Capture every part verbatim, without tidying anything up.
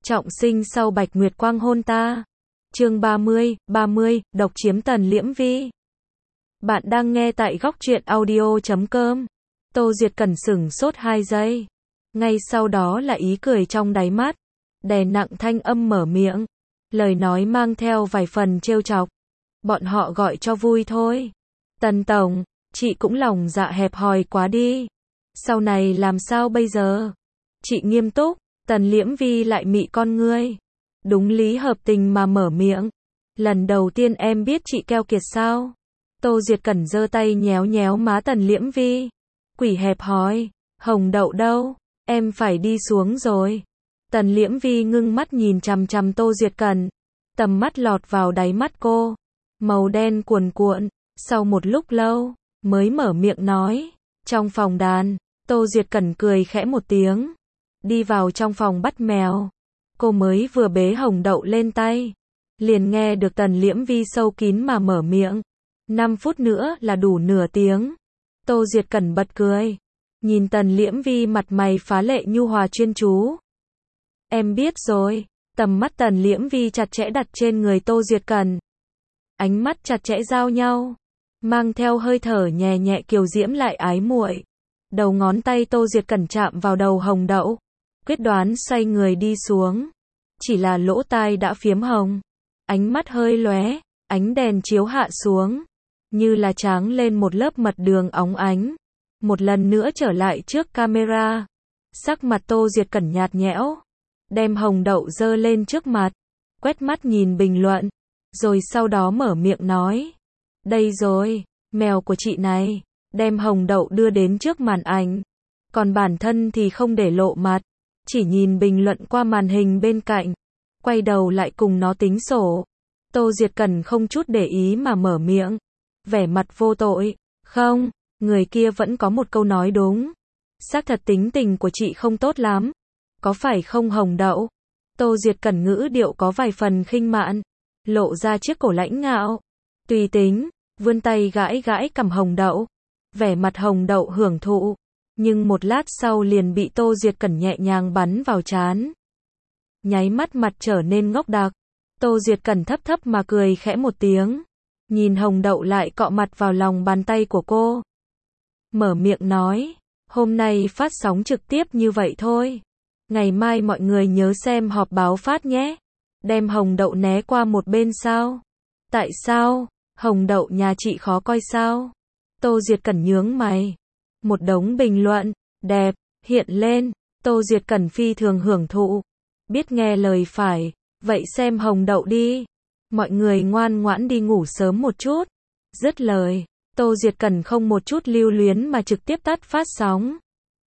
Trọng sinh sau Bạch Nguyệt Quang hôn ta. Chương ba mươi, ba mươi, độc chiếm Tần Liễm Vi. Bạn đang nghe tại góc truyện audio chấm com. Tô Duyệt Cẩn sửng sốt hai giây. Ngay sau đó là ý cười trong đáy mắt. Đè nặng thanh âm mở miệng. Lời nói mang theo vài phần trêu chọc. Bọn họ gọi cho vui thôi. Tần Tổng, chị cũng lòng dạ hẹp hòi quá đi. Sau này làm sao bây giờ? Chị nghiêm túc. Tần Liễm Vi lại mị con ngươi. Đúng lý hợp tình mà mở miệng. Lần đầu tiên em biết chị keo kiệt sao? Tô Duyệt Cẩn giơ tay nhéo nhéo má Tần Liễm Vi. Quỷ hẹp hòi, Hồng Đậu đâu? Em phải đi xuống rồi. Tần Liễm Vi ngưng mắt nhìn chằm chằm Tô Duyệt Cẩn. Tầm mắt lọt vào đáy mắt cô. Màu đen cuồn cuộn. Sau một lúc lâu, mới mở miệng nói. Trong phòng đàn, Tô Duyệt Cẩn cười khẽ một tiếng. Đi vào trong phòng bắt mèo. Cô mới vừa bế Hồng Đậu lên tay. Liền nghe được Tần Liễm Vi sâu kín mà mở miệng. Năm phút nữa là đủ nửa tiếng. Tô Duyệt Cẩn bật cười. Nhìn Tần Liễm Vi mặt mày phá lệ nhu hòa chuyên chú. Em biết rồi. Tầm mắt Tần Liễm Vi chặt chẽ đặt trên người Tô Duyệt Cẩn. Ánh mắt chặt chẽ giao nhau. Mang theo hơi thở nhẹ nhẹ kiều diễm lại ái muội. Đầu ngón tay Tô Duyệt Cẩn chạm vào đầu Hồng Đậu. Quyết đoán xoay người đi xuống. Chỉ là lỗ tai đã phiếm hồng. Ánh mắt hơi lóe, ánh đèn chiếu hạ xuống. Như là tráng lên một lớp mật đường óng ánh. Một lần nữa trở lại trước camera. Sắc mặt Tô Duyệt Cẩn nhạt nhẽo. Đem Hồng Đậu giơ lên trước mặt. Quét mắt nhìn bình luận. Rồi sau đó mở miệng nói. Đây rồi, mèo của chị này. Đem Hồng Đậu đưa đến trước màn ảnh. Còn bản thân thì không để lộ mặt. Chỉ nhìn bình luận qua màn hình bên cạnh. Quay đầu lại cùng nó tính sổ. Tô Duyệt Cẩn không chút để ý mà mở miệng. Vẻ mặt vô tội. Không, người kia vẫn có một câu nói đúng. Xác thật tính tình của chị không tốt lắm. Có phải không Hồng Đậu? Tô Duyệt Cẩn ngữ điệu có vài phần khinh mạn. Lộ ra chiếc cổ lãnh ngạo. Tùy tính, vươn tay gãi gãi cằm Hồng Đậu. Vẻ mặt Hồng Đậu hưởng thụ. Nhưng một lát sau liền bị Tô Duyệt Cẩn nhẹ nhàng bắn vào trán. Nháy mắt mặt trở nên ngốc đặc. Tô Duyệt Cẩn thấp thấp mà cười khẽ một tiếng. Nhìn Hồng Đậu lại cọ mặt vào lòng bàn tay của cô. Mở miệng nói. Hôm nay phát sóng trực tiếp như vậy thôi. Ngày mai mọi người nhớ xem họp báo phát nhé. Đem Hồng Đậu né qua một bên sao? Tại sao? Hồng Đậu nhà chị khó coi sao? Tô Duyệt Cẩn nhướng mày. Một đống bình luận, đẹp, hiện lên. Tô Duyệt Cẩn phi thường hưởng thụ. Biết nghe lời phải. Vậy xem Hồng Đậu đi. Mọi người ngoan ngoãn đi ngủ sớm một chút. Dứt lời. Tô Duyệt Cẩn không một chút lưu luyến mà trực tiếp tắt phát sóng.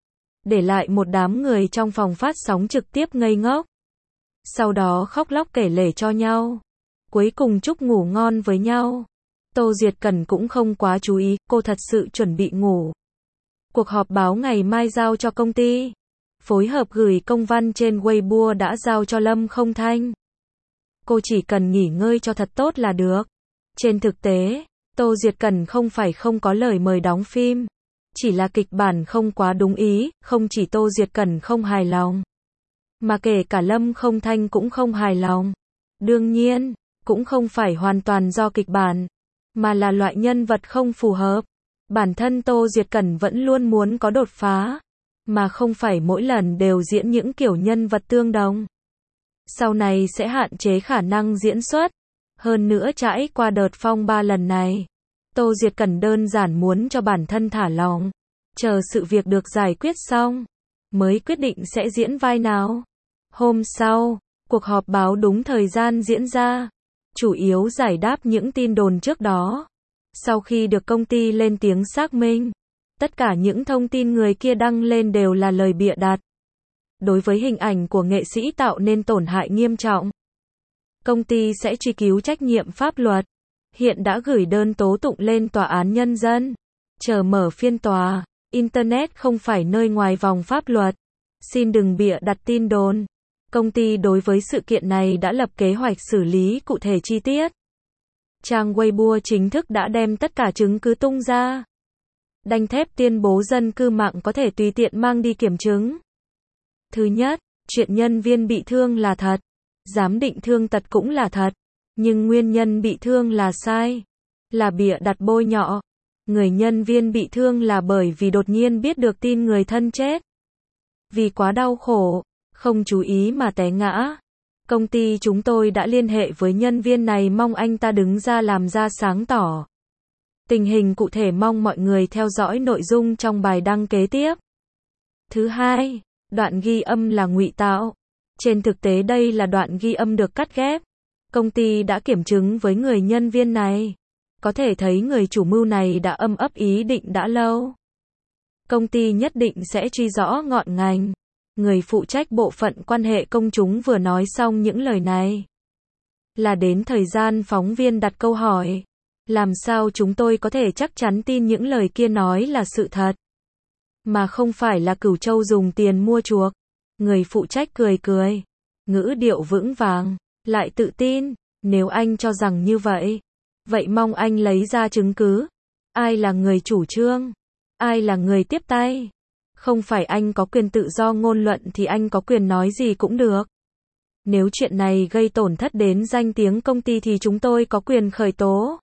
Để lại một đám người trong phòng phát sóng trực tiếp ngây ngốc. Sau đó khóc lóc kể lể cho nhau. Cuối cùng chúc ngủ ngon với nhau. Tô Duyệt Cẩn cũng không quá chú ý, cô thật sự chuẩn bị ngủ. Cuộc họp báo ngày mai giao cho công ty. Phối hợp gửi công văn trên Weibo đã giao cho Lâm Không Thanh. Cô chỉ cần nghỉ ngơi cho thật tốt là được. Trên thực tế, Tô Duyệt Cẩn không phải không có lời mời đóng phim. Chỉ là kịch bản không quá đúng ý, không chỉ Tô Duyệt Cẩn không hài lòng. Mà kể cả Lâm Không Thanh cũng không hài lòng. Đương nhiên, cũng không phải hoàn toàn do kịch bản. Mà là loại nhân vật không phù hợp. Bản thân Tô Duyệt Cẩn vẫn luôn muốn có đột phá. Mà không phải mỗi lần đều diễn những kiểu nhân vật tương đồng. Sau này sẽ hạn chế khả năng diễn xuất. Hơn nữa trải qua đợt phong ba lần này. Tô Duyệt Cẩn đơn giản muốn cho bản thân thả lỏng. Chờ sự việc được giải quyết xong. Mới quyết định sẽ diễn vai nào. Hôm sau, cuộc họp báo đúng thời gian diễn ra. Chủ yếu giải đáp những tin đồn trước đó. Sau khi được công ty lên tiếng xác minh, tất cả những thông tin người kia đăng lên đều là lời bịa đặt. Đối với hình ảnh của nghệ sĩ tạo nên tổn hại nghiêm trọng. Công ty sẽ truy cứu trách nhiệm pháp luật. Hiện đã gửi đơn tố tụng lên tòa án nhân dân. Chờ mở phiên tòa. Internet không phải nơi ngoài vòng pháp luật. Xin đừng bịa đặt tin đồn. Công ty đối với sự kiện này đã lập kế hoạch xử lý cụ thể chi tiết. Trang Weibo chính thức đã đem tất cả chứng cứ tung ra. Đanh thép tuyên bố dân cư mạng có thể tùy tiện mang đi kiểm chứng. Thứ nhất, Chuyện nhân viên bị thương là thật. Giám định thương tật cũng là thật. Nhưng nguyên nhân bị thương là sai. Là bịa đặt bôi nhọ. Người nhân viên bị thương là bởi vì đột nhiên biết được tin người thân chết. Vì quá đau khổ, không chú ý mà té ngã. Công ty chúng tôi đã liên hệ với nhân viên này mong anh ta đứng ra làm ra sáng tỏ. Tình hình cụ thể mong mọi người theo dõi nội dung trong bài đăng kế tiếp. Thứ hai, đoạn ghi âm là ngụy tạo. Trên thực tế đây là đoạn ghi âm được cắt ghép. Công ty đã kiểm chứng với người nhân viên này. Có thể thấy người chủ mưu này đã âm ấp ý định đã lâu. Công ty nhất định sẽ truy rõ ngọn ngành. Người phụ trách bộ phận quan hệ công chúng vừa nói xong những lời này. Là đến thời gian phóng viên đặt câu hỏi. Làm sao chúng tôi có thể chắc chắn tin những lời kia nói là sự thật? Mà không phải là Cửu Châu dùng tiền mua chuộc. Người phụ trách cười cười. Ngữ điệu vững vàng. Lại tự tin. Nếu anh cho rằng như vậy. Vậy mong anh lấy ra chứng cứ. Ai là người chủ trương? Ai là người tiếp tay? Không phải anh có quyền tự do ngôn luận thì anh có quyền nói gì cũng được. Nếu chuyện này gây tổn thất đến danh tiếng công ty thì chúng tôi có quyền khởi tố.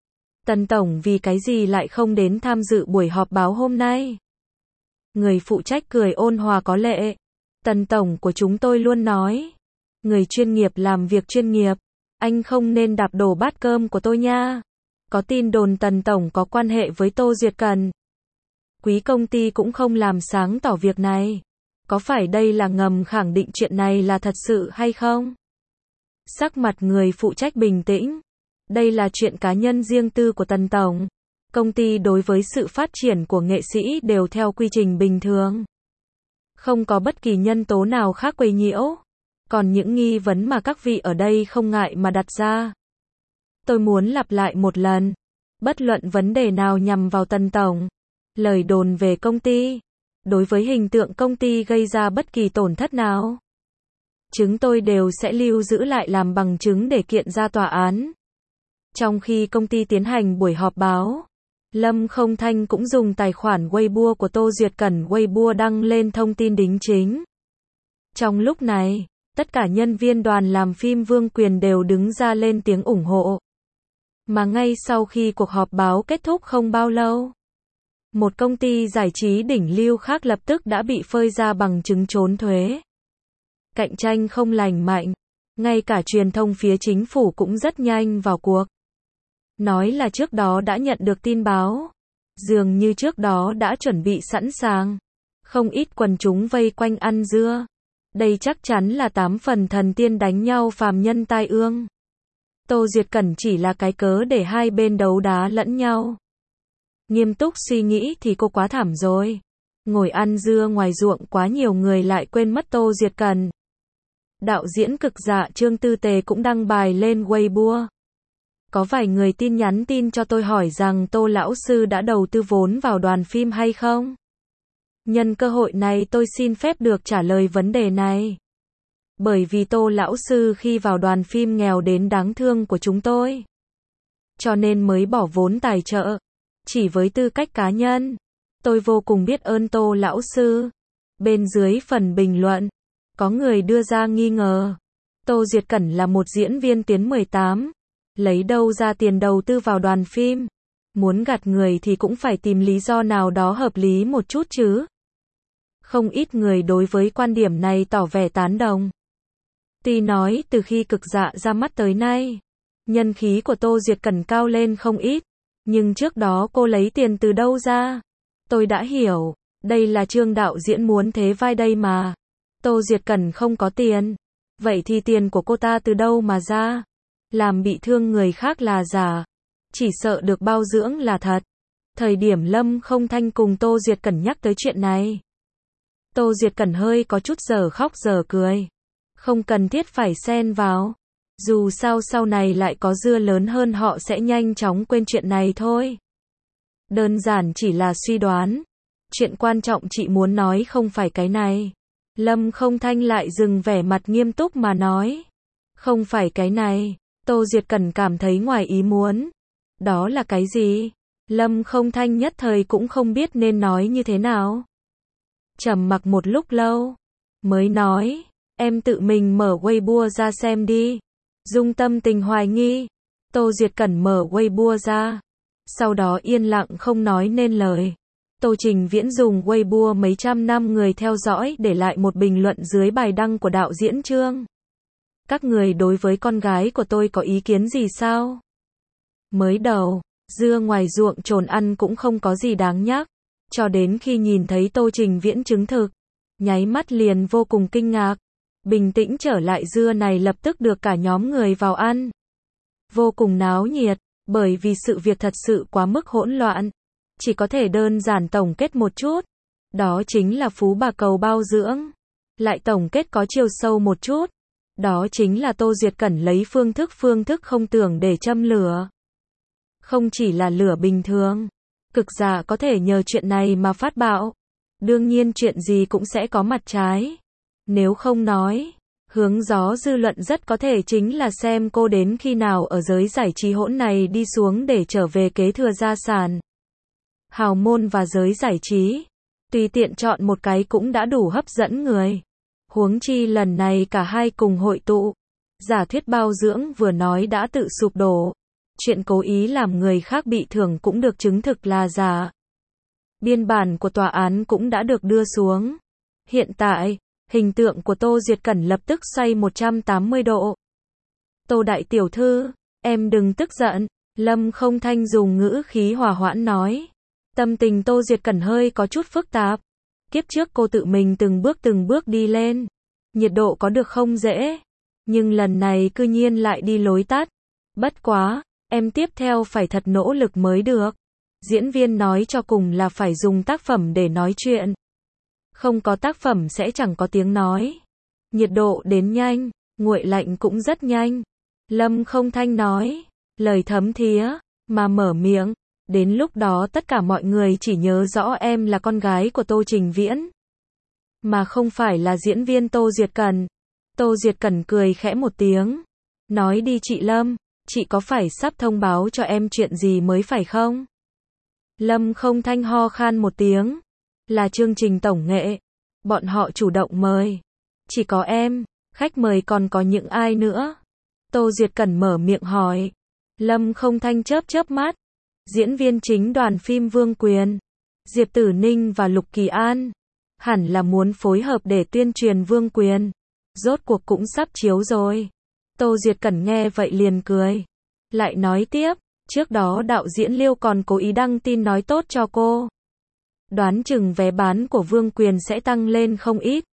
Tần Tổng vì cái gì lại không đến tham dự buổi họp báo hôm nay? Người phụ trách cười ôn hòa có lệ. Tần Tổng của chúng tôi luôn nói. Người chuyên nghiệp làm việc chuyên nghiệp. Anh không nên đạp đổ bát cơm của tôi nha. Có tin đồn Tần Tổng có quan hệ với Tô Duyệt Cần. Quý công ty cũng không làm sáng tỏ việc này. Có phải đây là ngầm khẳng định chuyện này là thật sự hay không? Sắc mặt người phụ trách bình tĩnh. Đây là chuyện cá nhân riêng tư của Tần Tổng. Công ty đối với sự phát triển của nghệ sĩ đều theo quy trình bình thường. Không có bất kỳ nhân tố nào khác quấy nhiễu. Còn những nghi vấn mà các vị ở đây không ngại mà đặt ra. Tôi muốn lặp lại một lần. Bất luận vấn đề nào nhằm vào Tần Tổng. Lời đồn về công ty. Đối với hình tượng công ty gây ra bất kỳ tổn thất nào. Chúng tôi đều sẽ lưu giữ lại làm bằng chứng để kiện ra tòa án. Trong khi công ty tiến hành buổi họp báo, Lâm Không Thanh cũng dùng tài khoản Weibo của Tô Duyệt Cẩn Weibo đăng lên thông tin đính chính. Trong lúc này, tất cả nhân viên đoàn làm phim Vương Quyền đều đứng ra lên tiếng ủng hộ. Mà ngay sau khi cuộc họp báo kết thúc không bao lâu, một công ty giải trí đỉnh lưu khác lập tức đã bị phơi ra bằng chứng trốn thuế. Cạnh tranh không lành mạnh, ngay cả truyền thông phía chính phủ cũng rất nhanh vào cuộc. Nói là trước đó đã nhận được tin báo, dường như trước đó đã chuẩn bị sẵn sàng. Không ít quần chúng vây quanh ăn dưa. Đây chắc chắn là tám phần thần tiên đánh nhau phàm nhân tai ương. Tô Duyệt Cẩn chỉ là cái cớ để hai bên đấu đá lẫn nhau. Nghiêm túc suy nghĩ thì cô quá thảm rồi. Ngồi ăn dưa ngoài ruộng quá nhiều người lại quên mất Tô Duyệt Cẩn. Đạo diễn cực dạ Trương Tư Tề cũng đăng bài lên Weibo. Có vài người tin nhắn tin cho tôi hỏi rằng Tô lão sư đã đầu tư vốn vào đoàn phim hay không? Nhân cơ hội này tôi xin phép được trả lời vấn đề này. Bởi vì Tô lão sư khi vào đoàn phim nghèo đến đáng thương của chúng tôi, cho nên mới bỏ vốn tài trợ. Chỉ với tư cách cá nhân, tôi vô cùng biết ơn Tô lão sư. Bên dưới phần bình luận, có người đưa ra nghi ngờ. Tô Duyệt Cẩn là một diễn viên tuyến mười tám. Lấy đâu ra tiền đầu tư vào đoàn phim? Muốn gạt người thì cũng phải tìm lý do nào đó hợp lý một chút chứ. Không ít người đối với quan điểm này tỏ vẻ tán đồng. Tuy nói từ khi cực dạ ra mắt tới nay, nhân khí của Tô Duyệt Cẩn cao lên không ít. Nhưng trước đó cô lấy tiền từ đâu ra? Tôi đã hiểu, đây là Trương đạo diễn muốn thế vai đây mà. Tô Duyệt Cẩn không có tiền. Vậy thì tiền của cô ta từ đâu mà ra? Làm bị thương người khác là giả. Chỉ sợ được bao dưỡng là thật. Thời điểm Lâm Không Thanh cùng Tô Duyệt Cẩn nhắc tới chuyện này, Tô Duyệt Cẩn hơi có chút giờ khóc giờ cười. Không cần thiết phải xen vào. Dù sao sau này lại có dưa lớn hơn họ sẽ nhanh chóng quên chuyện này thôi. Đơn giản chỉ là suy đoán. Chuyện quan trọng chị muốn nói không phải cái này. Lâm Không Thanh lại dừng vẻ mặt nghiêm túc mà nói. Không phải cái này. Tô Duyệt Cẩn cảm thấy ngoài ý muốn. Đó là cái gì? Lâm Không Thanh nhất thời cũng không biết nên nói như thế nào. Trầm mặc một lúc lâu, mới nói, Em tự mình mở Weibo ra xem đi. Dung tâm tình hoài nghi. Tô Duyệt Cẩn mở Weibo ra. Sau đó yên lặng không nói nên lời. Tô Trình Viễn dùng Weibo mấy trăm năm người theo dõi để lại một bình luận dưới bài đăng của đạo diễn Trương. Các người đối với con gái của tôi có ý kiến gì sao? Mới đầu, dưa ngoài ruộng trồn ăn cũng không có gì đáng nhắc. Cho đến khi nhìn thấy Tô Trình Viễn chứng thực, nháy mắt liền vô cùng kinh ngạc. Bình tĩnh trở lại dưa này lập tức được cả nhóm người vào ăn. Vô cùng náo nhiệt, bởi vì sự việc thật sự quá mức hỗn loạn. Chỉ có thể đơn giản tổng kết một chút. Đó chính là phú bà cầu bao dưỡng. Lại tổng kết có chiều sâu một chút. Đó chính là Tô Duyệt Cẩn lấy phương thức phương thức không tưởng để châm lửa. Không chỉ là lửa bình thường. Cực giả có thể nhờ chuyện này mà phát bạo. Đương nhiên chuyện gì cũng sẽ có mặt trái. Nếu không nói, hướng gió dư luận rất có thể chính là xem cô đến khi nào ở giới giải trí hỗn này đi xuống để trở về kế thừa gia sản. Hào môn và giới giải trí, tùy tiện chọn một cái cũng đã đủ hấp dẫn người. Huống chi lần này cả hai cùng hội tụ. Giả thuyết bao dưỡng vừa nói đã tự sụp đổ. Chuyện cố ý làm người khác bị thương cũng được chứng thực là giả. Biên bản của tòa án cũng đã được đưa xuống. Hiện tại, hình tượng của Tô Duyệt Cẩn lập tức xoay một trăm tám mươi độ. Tô đại tiểu thư, em đừng tức giận. Lâm Không Thanh dùng ngữ khí hòa hoãn nói. Tâm tình Tô Duyệt Cẩn hơi có chút phức tạp. Kiếp trước cô tự mình từng bước từng bước đi lên. Nhiệt độ có được không dễ. Nhưng lần này cư nhiên lại đi lối tắt. Bất quá, em tiếp theo phải thật nỗ lực mới được. Diễn viên nói cho cùng là phải dùng tác phẩm để nói chuyện. Không có tác phẩm sẽ chẳng có tiếng nói. Nhiệt độ đến nhanh, nguội lạnh cũng rất nhanh. Lâm Không Thanh nói, lời thấm thía, mà mở miệng. Đến lúc đó tất cả mọi người chỉ nhớ rõ em là con gái của Tô Trình Viễn. Mà không phải là diễn viên Tô Duyệt Cẩn. Tô Duyệt Cẩn cười khẽ một tiếng. Nói đi chị Lâm, chị có phải sắp thông báo cho em chuyện gì mới phải không? Lâm Không Thanh ho khan một tiếng. Là chương trình tổng nghệ. Bọn họ chủ động mời. Chỉ có em, khách mời còn có những ai nữa? Tô Duyệt Cẩn mở miệng hỏi. Lâm Không Thanh chớp chớp mắt. Diễn viên chính đoàn phim Vương Quyền, Diệp Tử Ninh và Lục Kỳ An. Hẳn là muốn phối hợp để tuyên truyền Vương Quyền. Rốt cuộc cũng sắp chiếu rồi. Tô Duyệt Cẩn nghe vậy liền cười. Lại nói tiếp, trước đó đạo diễn Liêu còn cố ý đăng tin nói tốt cho cô. Đoán chừng vé bán của Vương Quyền sẽ tăng lên không ít.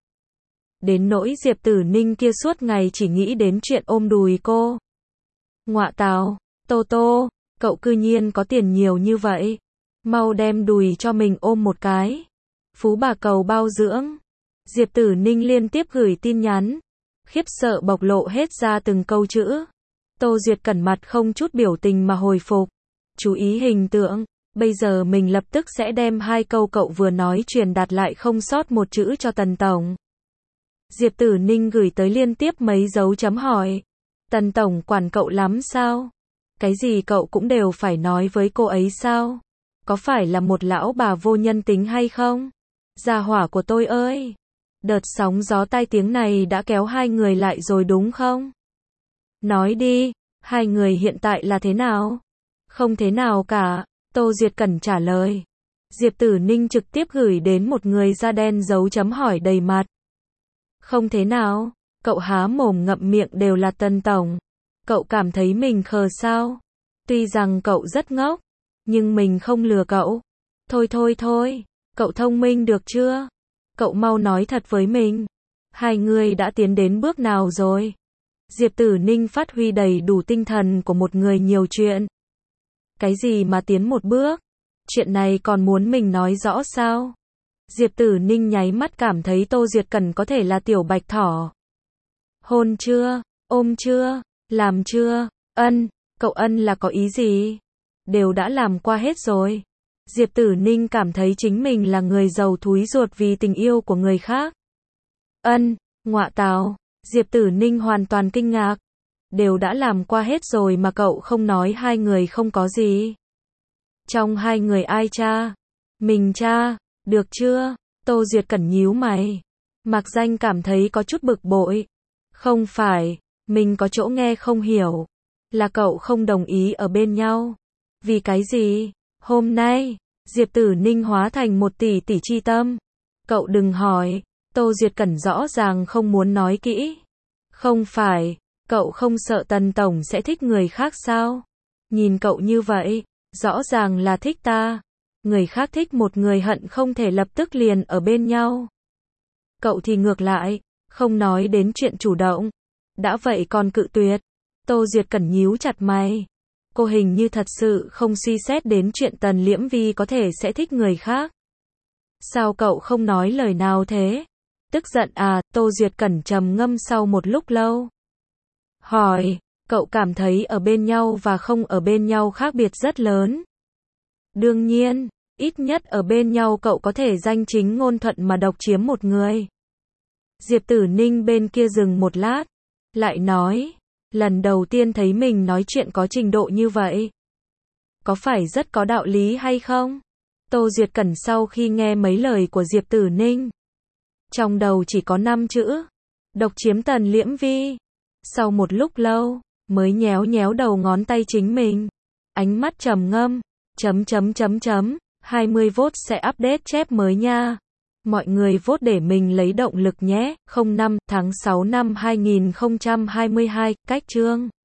Đến nỗi Diệp Tử Ninh kia suốt ngày chỉ nghĩ đến chuyện ôm đùi cô. Ngọa tào, Tô Tô, cậu cư nhiên có tiền nhiều như vậy. Mau đem đùi cho mình ôm một cái. Phú bà cầu bao dưỡng. Diệp Tử Ninh liên tiếp gửi tin nhắn. Khiếp sợ bộc lộ hết ra từng câu chữ. Tô Duyệt Cẩn mặt không chút biểu tình mà hồi phục. Chú ý hình tượng. Bây giờ mình lập tức sẽ đem hai câu cậu vừa nói truyền đạt lại không sót một chữ cho Tần Tổng. Diệp Tử Ninh gửi tới liên tiếp mấy dấu chấm hỏi. Tần Tổng quản cậu lắm sao? Cái gì cậu cũng đều phải nói với cô ấy sao? Có phải là một lão bà vô nhân tính hay không? Gia hỏa của tôi ơi! Đợt sóng gió tai tiếng này đã kéo hai người lại rồi đúng không? Nói đi, hai người hiện tại là thế nào? Không thế nào cả, Tô Duyệt Cẩn trả lời. Diệp Tử Ninh trực tiếp gửi đến một người da đen dấu chấm hỏi đầy mặt. Không thế nào, cậu há mồm ngậm miệng đều là Tần Tổng. Cậu cảm thấy mình khờ sao? Tuy rằng cậu rất ngốc, nhưng mình không lừa cậu. Thôi thôi thôi, cậu thông minh được chưa? Cậu mau nói thật với mình. Hai người đã tiến đến bước nào rồi? Diệp Tử Ninh phát huy đầy đủ tinh thần của một người nhiều chuyện. Cái gì mà tiến một bước? Chuyện này còn muốn mình nói rõ sao? Diệp Tử Ninh nháy mắt cảm thấy Tô Duyệt Cẩn có thể là tiểu bạch thỏ. Hôn chưa? Ôm chưa? Làm chưa? Ân, cậu ân là có ý gì? Đều đã làm qua hết rồi. Diệp Tử Ninh cảm thấy chính mình là người giàu thúi ruột vì tình yêu của người khác. Ân, ngọa tào, Diệp Tử Ninh hoàn toàn kinh ngạc. Đều đã làm qua hết rồi mà cậu không nói hai người không có gì. Trong hai người ai cha? Mình cha, được chưa? Tô Duyệt Cẩn nhíu mày. Mạc Danh cảm thấy có chút bực bội. Không phải, mình có chỗ nghe không hiểu. Là cậu không đồng ý ở bên nhau. Vì cái gì? Hôm nay, Diệp Tử Ninh hóa thành một tỷ tỷ chi tâm. Cậu đừng hỏi. Tô Duyệt Cẩn rõ ràng không muốn nói kỹ. Không phải, cậu không sợ Tần Tổng sẽ thích người khác sao? Nhìn cậu như vậy, rõ ràng là thích ta. Người khác thích một người hận không thể lập tức liền ở bên nhau. Cậu thì ngược lại, không nói đến chuyện chủ động. Đã vậy còn cự tuyệt. Tô Duyệt Cẩn nhíu chặt mày. Cô hình như thật sự không suy xét đến chuyện Tần Liễm Vi có thể sẽ thích người khác. Sao cậu không nói lời nào thế? Tức giận à? Tô Duyệt Cẩn trầm ngâm sau một lúc lâu. Hỏi, cậu cảm thấy ở bên nhau và không ở bên nhau khác biệt rất lớn. Đương nhiên, ít nhất ở bên nhau cậu có thể danh chính ngôn thuận mà độc chiếm một người. Diệp Tử Ninh bên kia dừng một lát, lại nói, lần đầu tiên thấy mình nói chuyện có trình độ như vậy. Có phải rất có đạo lý hay không? Tô Duyệt Cẩn sau khi nghe mấy lời của Diệp Tử Ninh, trong đầu chỉ có năm chữ, độc chiếm Tần Liễm Vi. Sau một lúc lâu, mới nhéo nhéo đầu ngón tay chính mình. Ánh mắt trầm ngâm, chấm chấm chấm chấm, hai mươi vote sẽ update chép mới nha. Mọi người vote để mình lấy động lực nhé. không năm tháng sáu năm hai nghìn không trăm hai mươi hai, cách chương.